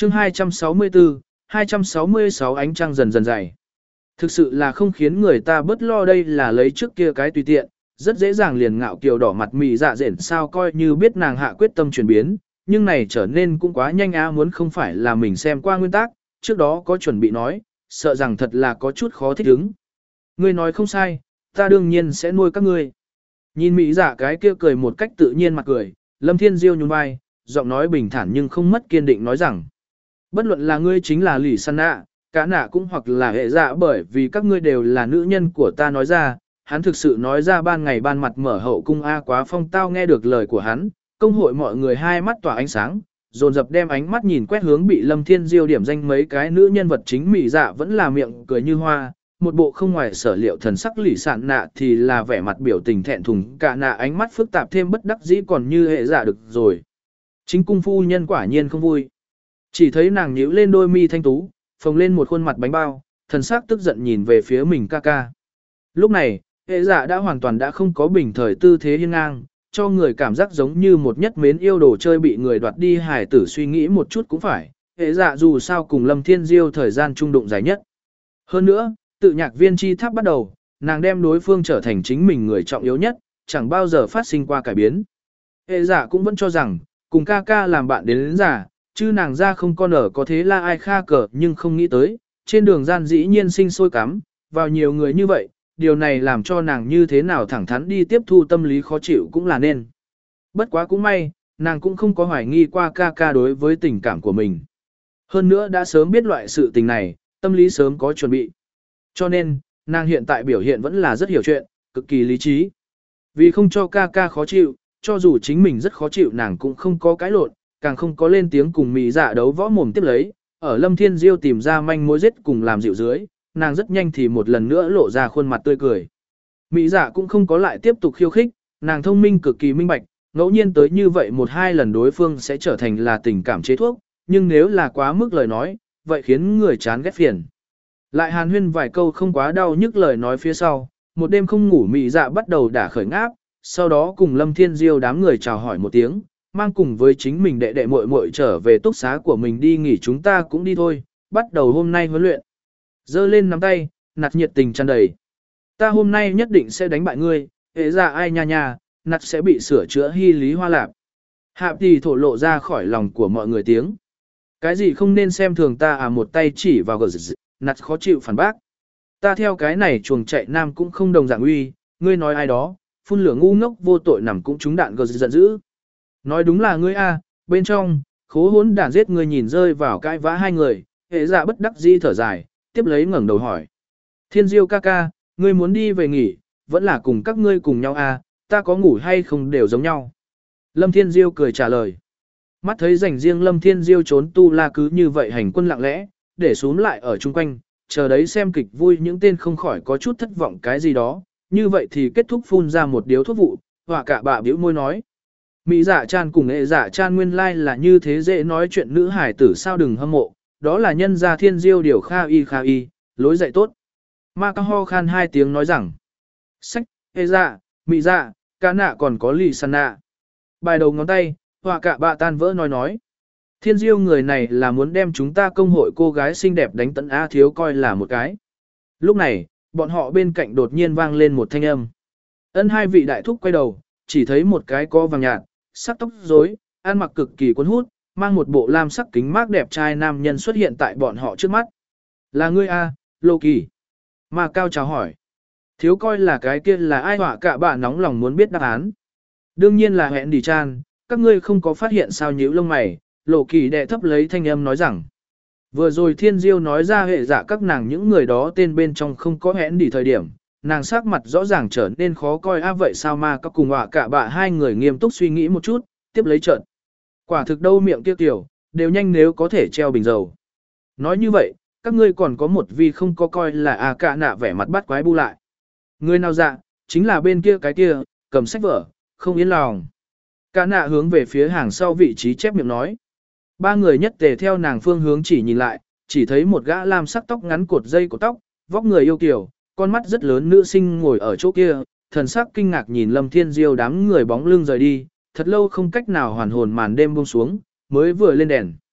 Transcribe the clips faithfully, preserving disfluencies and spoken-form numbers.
chương hai trăm sáu mươi tư, hai trăm sáu mươi sáu ánh trăng dần dần dày. Thực sự là không khiến người ta bớt lo, đây là lấy trước kia cái tùy tiện, rất dễ dàng liền ngạo kiều đỏ mặt mị dạ dễn sao coi như biết nàng hạ quyết tâm chuyển biến, nhưng này trở nên cũng quá nhanh á, muốn không phải là mình xem qua nguyên tắc, trước đó có chuẩn bị nói, sợ rằng thật là có chút khó thích ứng. Ngươi nói không sai, ta đương nhiên sẽ nuôi các ngươi. Nhìn mỹ dạ cái kia cười một cách tự nhiên mặt cười, Lâm Thiên Diêu nhún vai, giọng nói bình thản nhưng không mất kiên định nói rằng, bất luận là ngươi chính là Lý San Nạ, cả nạ cũng hoặc là hệ dạ, bởi vì các ngươi đều là nữ nhân của ta nói ra, hắn thực sự nói ra ban ngày ban mặt mở hậu cung A quá phong tao. Nghe được lời của hắn, công hội mọi người hai mắt tỏa ánh sáng, dồn dập đem ánh mắt nhìn quét hướng bị Lâm Thiên Diêu điểm danh mấy cái nữ nhân vật chính. Mỹ dạ vẫn là miệng cười như hoa, một bộ không ngoài sở liệu thần sắc. Lý Sạn Nạ thì là vẻ mặt biểu tình thẹn thùng, cả nạ ánh mắt phức tạp thêm bất đắc dĩ, còn như hệ dạ được rồi. Chính cung phu nhân quả nhiên không vui. Chỉ thấy nàng nhíu lên đôi mi thanh tú, phồng lên một khuôn mặt bánh bao, thần sắc tức giận nhìn về phía mình ca ca. Lúc này, hệ dạ đã hoàn toàn đã không có bình thời tư thế hiên ngang, cho người cảm giác giống như một nhất mến yêu đồ chơi bị người đoạt đi. Hải tử suy nghĩ một chút cũng phải, hệ dạ dù sao cùng Lâm Thiên Diêu thời gian trung đụng dài nhất. Hơn nữa, tự nhạc viên chi tháp bắt đầu, nàng đem đối phương trở thành chính mình người trọng yếu nhất, chẳng bao giờ phát sinh qua cải biến. Hệ dạ cũng vẫn cho rằng, cùng ca ca làm bạn đến đến già, chứ nàng ra không con ở có thế là ai kha cờ, nhưng không nghĩ tới, trên đường gian dĩ nhiên sinh sôi cắm, vào nhiều người như vậy, điều này làm cho nàng như thế nào thẳng thắn đi tiếp thu tâm lý khó chịu cũng là nên. Bất quá cũng may, nàng cũng không có hoài nghi qua ca ca đối với tình cảm của mình. Hơn nữa đã sớm biết loại sự tình này, tâm lý sớm có chuẩn bị. Cho nên, nàng hiện tại biểu hiện vẫn là rất hiểu chuyện, cực kỳ lý trí. Vì không cho ca ca khó chịu, cho dù chính mình rất khó chịu nàng cũng không có cãi lộn, càng không có lên tiếng cùng mỹ dạ đấu võ mồm tiếp lấy. Ở Lâm Thiên Diêu tìm ra manh mối giết cùng làm dịu dưới, nàng rất nhanh thì một lần nữa lộ ra khuôn mặt tươi cười. Mỹ dạ cũng không có lại tiếp tục khiêu khích, nàng thông minh cực kỳ minh bạch, ngẫu nhiên tới như vậy một hai lần đối phương sẽ trở thành là tình cảm chế thuốc, nhưng nếu là quá mức lời nói, vậy khiến người chán ghét phiền. Lại hàn huyên vài câu không quá đau nhức lời nói phía sau, một đêm không ngủ Mỹ dạ bắt đầu đả khởi ngáp, sau đó cùng Lâm Thiên Diêu đám người chào hỏi một tiếng, mang cùng với chính mình đệ đệ muội muội trở về túc xá của mình đi nghỉ. Chúng ta cũng đi thôi, bắt đầu hôm nay huấn luyện. Giơ lên nắm tay, nạt nhiệt tình tràn đầy. Ta hôm nay nhất định sẽ đánh bại ngươi, hệ ra ai nha nha, nạt sẽ bị sửa chữa hy lý hoa lạp. Hạp thì thổ lộ ra khỏi lòng của mọi người tiếng. Cái gì không nên xem thường ta à, một tay chỉ vào gờ dị, nạt khó chịu phản bác. Ta theo cái này chuồng chạy nam cũng không đồng dạng uy, ngươi nói ai đó, phun lửa ngu ngốc vô tội nằm cũng trúng đạn gờ dị giận dữ. Nói đúng là ngươi a, bên trong, khố hỗn đản giết người. Nhìn rơi vào cãi vã hai người, hệ dạ bất đắc dĩ thở dài, tiếp lấy ngẩng đầu hỏi. Thiên Diêu ca ca, ngươi muốn đi về nghỉ, vẫn là cùng các ngươi cùng nhau a, ta có ngủ hay không đều giống nhau. Lâm Thiên Diêu cười trả lời. Mắt thấy rảnh riêng Lâm Thiên Diêu trốn tu la cứ như vậy hành quân lặng lẽ, để xuống lại ở chung quanh, chờ đấy xem kịch vui. Những tên không khỏi có chút thất vọng cái gì đó, như vậy thì kết thúc phun ra một điếu thuốc vụ, họa cả bạ bĩu môi nói. Mỹ dạ chan cùng hệ dạ chan nguyên lai like là như thế, dễ nói chuyện nữ hải tử sao đừng hâm mộ, đó là nhân gia Thiên Diêu điều kha y kha y, lối dạy tốt. Ma ca ho khan hai tiếng nói rằng, sách, hệ dạ, Mỹ dạ, ca nạ còn có lì săn nạ. Bài đầu ngón tay, họa cả bạ tan vỡ nói nói. Thiên Diêu người này là muốn đem chúng ta công hội cô gái xinh đẹp đánh tận A thiếu coi là một cái. Lúc này, bọn họ bên cạnh đột nhiên vang lên một thanh âm. Ân hai vị đại thúc quay đầu, chỉ thấy một cái co vàng nhạt, sắc tóc rối, ăn mặc cực kỳ cuốn hút, mang một bộ lam sắc kính mát đẹp trai nam nhân xuất hiện tại bọn họ trước mắt. Là ngươi a, Lô Kỳ. Ma Cao chào hỏi. Thiếu coi là cái kia là ai, họa cả bà nóng lòng muốn biết đáp án. Đương nhiên là hẹn đi chan, các ngươi không có phát hiện sao nhíu lông mày. Lô Kỳ đệ thấp lấy thanh âm nói rằng. Vừa rồi Thiên Diêu nói ra hệ dạ các nàng những người đó tên bên trong không có hẹn đi thời điểm. Nàng sắc mặt rõ ràng trở nên khó coi. A vậy sao Ma Cao cùng họa cả bà hai người nghiêm túc suy nghĩ một chút, tiếp lấy trợn. Quả thực đâu miệng kia kiểu, đều nhanh nếu có thể treo bình dầu. Nói như vậy, các ngươi còn có một vi không có coi là à cả nạ vẻ mặt bắt quái bu lại. Người nào dạ, chính là bên kia cái kia, cầm sách vở, không yên lòng. Cả nạ hướng về phía hàng sau vị trí chép miệng nói. Ba người nhất tề theo nàng phương hướng chỉ nhìn lại, chỉ thấy một gã lam sắc tóc ngắn cột dây của tóc, vóc người yêu kiều, con mắt rất lớn nữ sinh ngồi ở chỗ kia, thần sắc kinh ngạc nhìn Lâm Thiên Diêu đám người bóng lưng rời đi, thật lâu không cách nào hoàn hồn, màn đêm buông xuống, mới vừa lên đèn.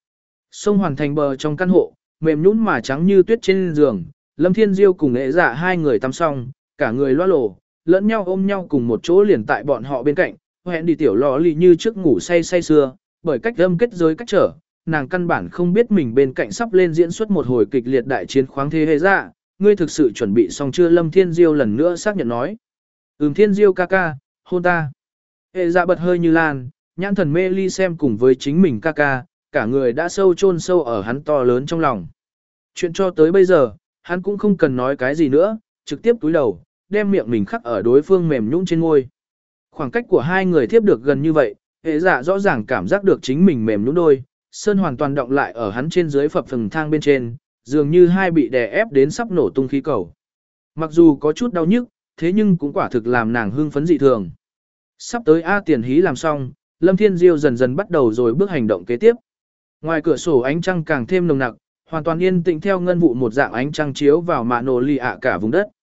Sông hoàn thành bờ trong căn hộ, mềm nhũn mà trắng như tuyết trên giường, Lâm Thiên Diêu cùng ế dạ hai người tắm xong, cả người loa lổ, lẫn nhau ôm nhau cùng một chỗ liền tại bọn họ bên cạnh, hẹn đi tiểu lò lì như trước ngủ say say sưa, bởi cách âm kết giới cách trở, nàng căn bản không biết mình bên cạnh sắp lên diễn xuất một hồi kịch liệt đại chiến khoáng thế hệ dạ, ngươi thực sự chuẩn bị xong chưa? Lâm Thiên Diêu lần nữa xác nhận nói. Ừm Thiên Diêu ca ca, hôn ta. Hệ dạ bật hơi như lan, nhãn thần mê ly xem cùng với chính mình ca ca, cả người đã sâu chôn sâu ở hắn to lớn trong lòng. Chuyện cho tới bây giờ, hắn cũng không cần nói cái gì nữa, trực tiếp túi đầu, đem miệng mình khắc ở đối phương mềm nhũn trên môi. Khoảng cách của hai người tiếp được gần như vậy, hệ dạ rõ ràng cảm giác được chính mình mềm nhũn đôi, sơn hoàn toàn động lại ở hắn trên dưới phập phồng thang bên trên, dường như hai bị đè ép đến sắp nổ tung khí cầu. Mặc dù có chút đau nhức, thế nhưng cũng quả thực làm nàng hưng phấn dị thường. Sắp tới A tiền hí làm xong, Lâm Thiên Diêu dần dần bắt đầu rồi bước hành động kế tiếp. Ngoài cửa sổ ánh trăng càng thêm nồng nặc, hoàn toàn yên tĩnh theo ngân vụ một dạng ánh trăng chiếu vào mạ nổ lì ạ cả vùng đất.